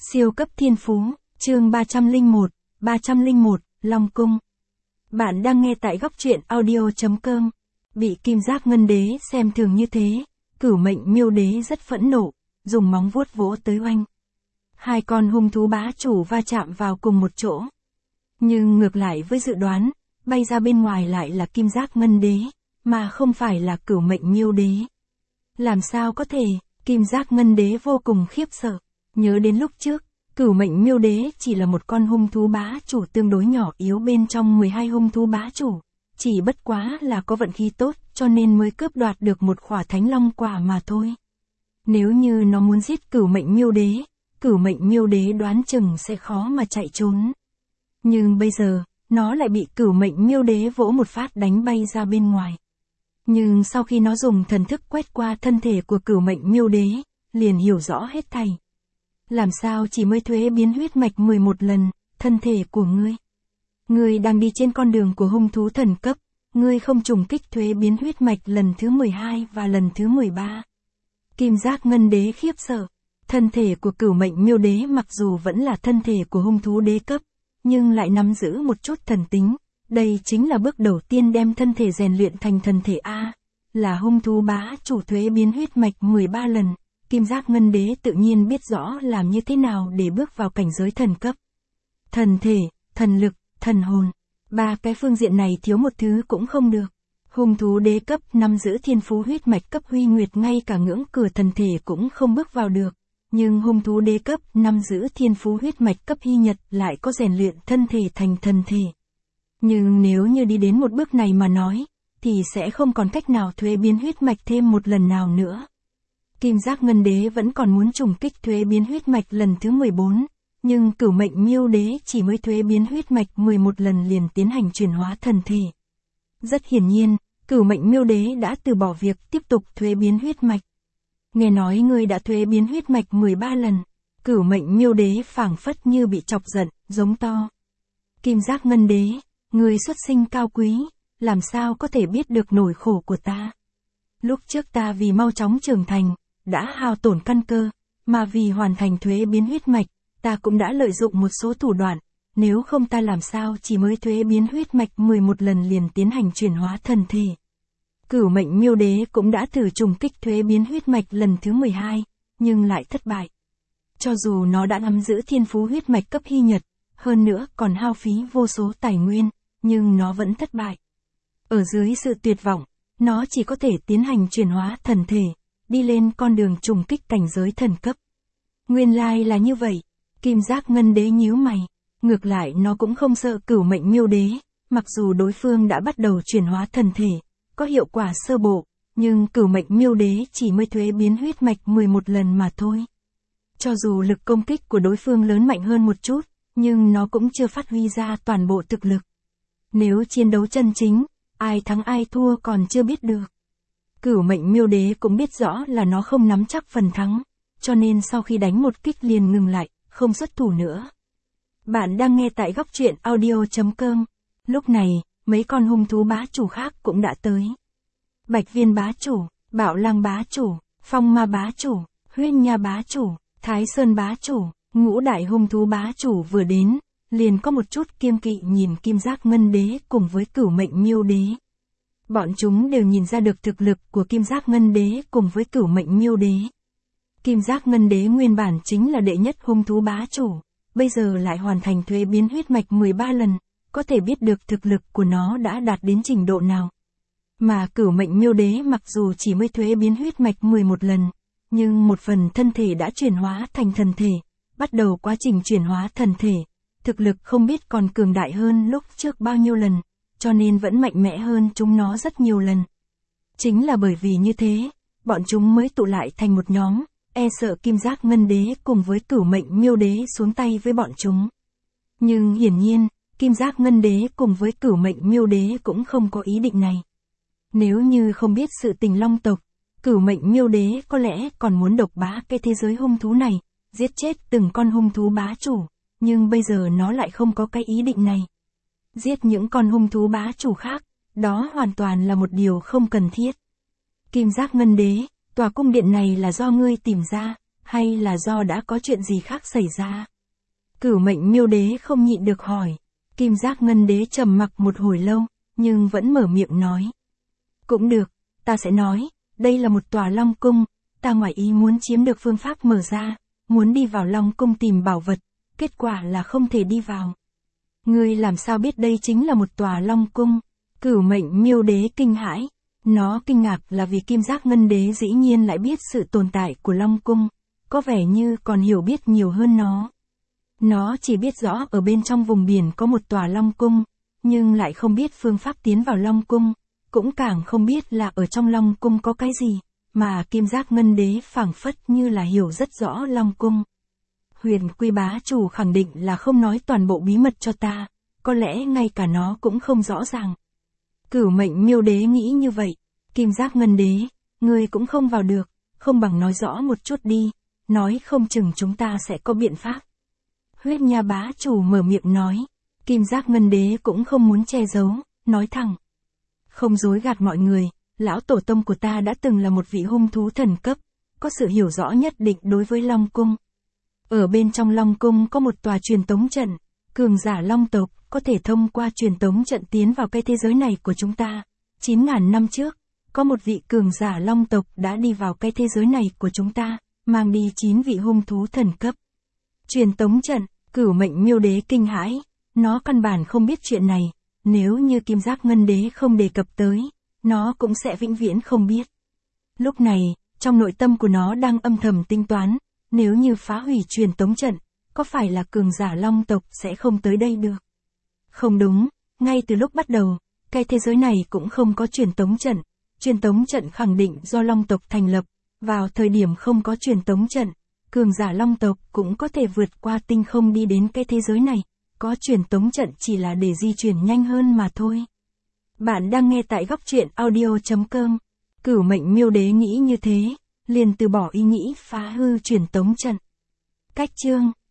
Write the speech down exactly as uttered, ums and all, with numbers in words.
Siêu cấp thiên phú, chương ba trăm lẻ một, ba trăm lẻ một, Long Cung. Bạn đang nghe tại góc truyện audio chấm com. Bị Kim Giác Ngân Đế xem thường như thế, Cửu Mệnh Miêu Đế rất phẫn nộ, dùng móng vuốt vỗ tới oanh. Hai con hung thú bá chủ va chạm vào cùng một chỗ. Nhưng ngược lại với dự đoán, bay ra bên ngoài lại là Kim Giác Ngân Đế, mà không phải là Cửu Mệnh Miêu Đế. Làm sao có thể, Kim Giác Ngân Đế vô cùng khiếp sợ. Nhớ đến lúc trước, Cửu Mệnh Miêu Đế chỉ là một con hung thú bá chủ tương đối nhỏ yếu bên trong mười hai hung thú bá chủ. Chỉ bất quá là có vận khí tốt cho nên mới cướp đoạt được một khỏa Thánh Long quả mà thôi. Nếu như nó muốn giết Cửu Mệnh Miêu Đế, Cửu Mệnh Miêu Đế đoán chừng sẽ khó mà chạy trốn. Nhưng bây giờ, nó lại bị Cửu Mệnh Miêu Đế vỗ một phát đánh bay ra bên ngoài. Nhưng sau khi nó dùng thần thức quét qua thân thể của Cửu Mệnh Miêu Đế, liền hiểu rõ hết thảy. Làm sao chỉ mới thuế biến huyết mạch mười một lần, thân thể của ngươi. Ngươi đang đi trên con đường của hung thú thần cấp, ngươi không trùng kích thuế biến huyết mạch lần thứ mười hai và lần thứ mười ba. Kim Giác Ngân Đế khiếp sợ, thân thể của Cửu Mệnh Miêu Đế mặc dù vẫn là thân thể của hung thú đế cấp, nhưng lại nắm giữ một chút thần tính. Đây chính là bước đầu tiên đem thân thể rèn luyện thành thần thể A, là hung thú bá chủ thuế biến huyết mạch mười ba lần. Kim Giác Ngân Đế tự nhiên biết rõ làm như thế nào để bước vào cảnh giới thần cấp. Thần thể, thần lực, thần hồn. Ba cái phương diện này thiếu một thứ cũng không được. Hung thú đế cấp nắm giữ thiên phú huyết mạch cấp huy nguyệt ngay cả ngưỡng cửa thần thể cũng không bước vào được. Nhưng hung thú đế cấp nắm giữ thiên phú huyết mạch cấp hy nhật lại có rèn luyện thân thể thành thần thể. Nhưng nếu như đi đến một bước này mà nói, thì sẽ không còn cách nào thuế biến huyết mạch thêm một lần nào nữa. Kim Giác Ngân Đế vẫn còn muốn trùng kích thuế biến huyết mạch lần thứ mười bốn, nhưng Cửu Mệnh Miêu Đế chỉ mới thuế biến huyết mạch mười một lần liền tiến hành chuyển hóa thần thể. Rất hiển nhiên, Cửu Mệnh Miêu Đế đã từ bỏ việc tiếp tục thuế biến huyết mạch. Nghe nói ngươi đã thuế biến huyết mạch mười ba lần, Cửu Mệnh Miêu Đế phảng phất như bị chọc giận, giống to. Kim Giác Ngân Đế, ngươi xuất sinh cao quý, làm sao có thể biết được nỗi khổ của ta? Lúc trước ta vì mau chóng trưởng thành, đã hao tổn căn cơ, mà vì hoàn thành thuế biến huyết mạch, ta cũng đã lợi dụng một số thủ đoạn, nếu không ta làm sao chỉ mới thuế biến huyết mạch mười một lần liền tiến hành chuyển hóa thần thể. Cửu Mệnh Miêu Đế cũng đã thử trùng kích thuế biến huyết mạch lần thứ mười hai, nhưng lại thất bại. Cho dù nó đã nắm giữ thiên phú huyết mạch cấp hy nhật, hơn nữa còn hao phí vô số tài nguyên, nhưng nó vẫn thất bại. Ở dưới sự tuyệt vọng, nó chỉ có thể tiến hành chuyển hóa thần thể, đi lên con đường trùng kích cảnh giới thần cấp. Nguyên lai là như vậy, Kim Giác Ngân Đế nhíu mày, ngược lại nó cũng không sợ Cửu Mệnh Miêu Đế, mặc dù đối phương đã bắt đầu chuyển hóa thần thể, có hiệu quả sơ bộ, nhưng Cửu Mệnh Miêu Đế chỉ mới thuế biến huyết mạch mười một lần mà thôi. Cho dù lực công kích của đối phương lớn mạnh hơn một chút, nhưng nó cũng chưa phát huy ra toàn bộ thực lực. Nếu chiến đấu chân chính, ai thắng ai thua còn chưa biết được. Cửu Mệnh Miêu Đế cũng biết rõ là nó không nắm chắc phần thắng, cho nên sau khi đánh một kích liền ngừng lại, không xuất thủ nữa. Bạn đang nghe tại góc truyện audio chấm com. Lúc này, mấy con hung thú bá chủ khác cũng đã tới. Bạch Viên bá chủ, Bạo Lang bá chủ, Phong Ma bá chủ, Huyên Nha bá chủ, Thái Sơn bá chủ, ngũ đại hung thú bá chủ vừa đến, liền có một chút kiêng kỵ nhìn Kim Giác Ngân Đế cùng với Cửu Mệnh Miêu Đế. Bọn chúng đều nhìn ra được thực lực của Kim Giác Ngân Đế cùng với Cửu Mệnh Miêu Đế. Kim Giác Ngân Đế nguyên bản chính là đệ nhất hung thú bá chủ, bây giờ lại hoàn thành thuế biến huyết mạch mười ba lần, có thể biết được thực lực của nó đã đạt đến trình độ nào. Mà Cửu Mệnh Miêu Đế mặc dù chỉ mới thuế biến huyết mạch mười một lần, nhưng một phần thân thể đã chuyển hóa thành thần thể, bắt đầu quá trình chuyển hóa thần thể, thực lực không biết còn cường đại hơn lúc trước bao nhiêu lần, cho nên vẫn mạnh mẽ hơn chúng nó rất nhiều lần. Chính là bởi vì như thế, bọn chúng mới tụ lại thành một nhóm, e sợ Kim Giác Ngân Đế cùng với Cửu Mệnh Miêu Đế xuống tay với bọn chúng. Nhưng hiển nhiên, Kim Giác Ngân Đế cùng với Cửu Mệnh Miêu Đế cũng không có ý định này. Nếu như không biết sự tình Long tộc, Cửu Mệnh Miêu Đế có lẽ còn muốn độc bá cái thế giới hung thú này, giết chết từng con hung thú bá chủ, nhưng bây giờ nó lại không có cái ý định này. Giết những con hung thú bá chủ khác, đó hoàn toàn là một điều không cần thiết. Kim Giác Ngân Đế, tòa cung điện này là do ngươi tìm ra, hay là do đã có chuyện gì khác xảy ra? Cửu Mệnh Miêu Đế không nhịn được hỏi. Kim Giác Ngân Đế trầm mặc một hồi lâu, nhưng vẫn mở miệng nói. Cũng được, ta sẽ nói, đây là một tòa Long Cung, ta ngoài ý muốn chiếm được phương pháp mở ra, muốn đi vào Long Cung tìm bảo vật, kết quả là không thể đi vào. Ngươi làm sao biết đây chính là một tòa Long Cung? Cửu Mệnh Miêu Đế kinh hãi. Nó kinh ngạc là vì Kim Giác Ngân Đế dĩ nhiên lại biết sự tồn tại của Long Cung, có vẻ như còn hiểu biết nhiều hơn nó. Nó chỉ biết rõ ở bên trong vùng biển có một tòa Long Cung, nhưng lại không biết phương pháp tiến vào Long Cung, cũng càng không biết là ở trong Long Cung có cái gì, mà Kim Giác Ngân Đế phảng phất như là hiểu rất rõ Long Cung. Huyền Quy bá chủ khẳng định là không nói toàn bộ bí mật cho ta, có lẽ ngay cả nó cũng không rõ ràng. Cửu Mệnh Miêu Đế nghĩ như vậy. Kim Giác Ngân Đế, ngươi cũng không vào được, không bằng nói rõ một chút đi, nói không chừng chúng ta sẽ có biện pháp. Huyết Nha bá chủ mở miệng nói. Kim Giác Ngân Đế cũng không muốn che giấu, nói thẳng. Không dối gạt mọi người, lão tổ tông của ta đã từng là một vị hung thú thần cấp, có sự hiểu rõ nhất định đối với Long Cung. Ở bên trong Long Cung có một tòa truyền tống trận, cường giả Long tộc có thể thông qua truyền tống trận tiến vào cái thế giới này của chúng ta. chín ngàn năm trước, có một vị cường giả Long tộc đã đi vào cái thế giới này của chúng ta, mang đi chín vị hung thú thần cấp. Truyền tống trận, Cửu Mệnh Miêu Đế kinh hãi, nó căn bản không biết chuyện này, nếu như Kim Giác Ngân Đế không đề cập tới, nó cũng sẽ vĩnh viễn không biết. Lúc này, trong nội tâm của nó đang âm thầm tính toán, nếu như phá hủy truyền tống trận, có phải là cường giả Long tộc sẽ không tới đây được? Không đúng, ngay từ lúc bắt đầu, cái thế giới này cũng không có truyền tống trận, truyền tống trận khẳng định do Long tộc thành lập, vào thời điểm không có truyền tống trận, cường giả Long tộc cũng có thể vượt qua tinh không đi đến cái thế giới này, có truyền tống trận chỉ là để di chuyển nhanh hơn mà thôi. Bạn đang nghe tại góc truyện audio chấm com. Cửu Mệnh Miêu Đế nghĩ như thế, liền từ bỏ ý nghĩ phá hư truyền tống trận. Cách chương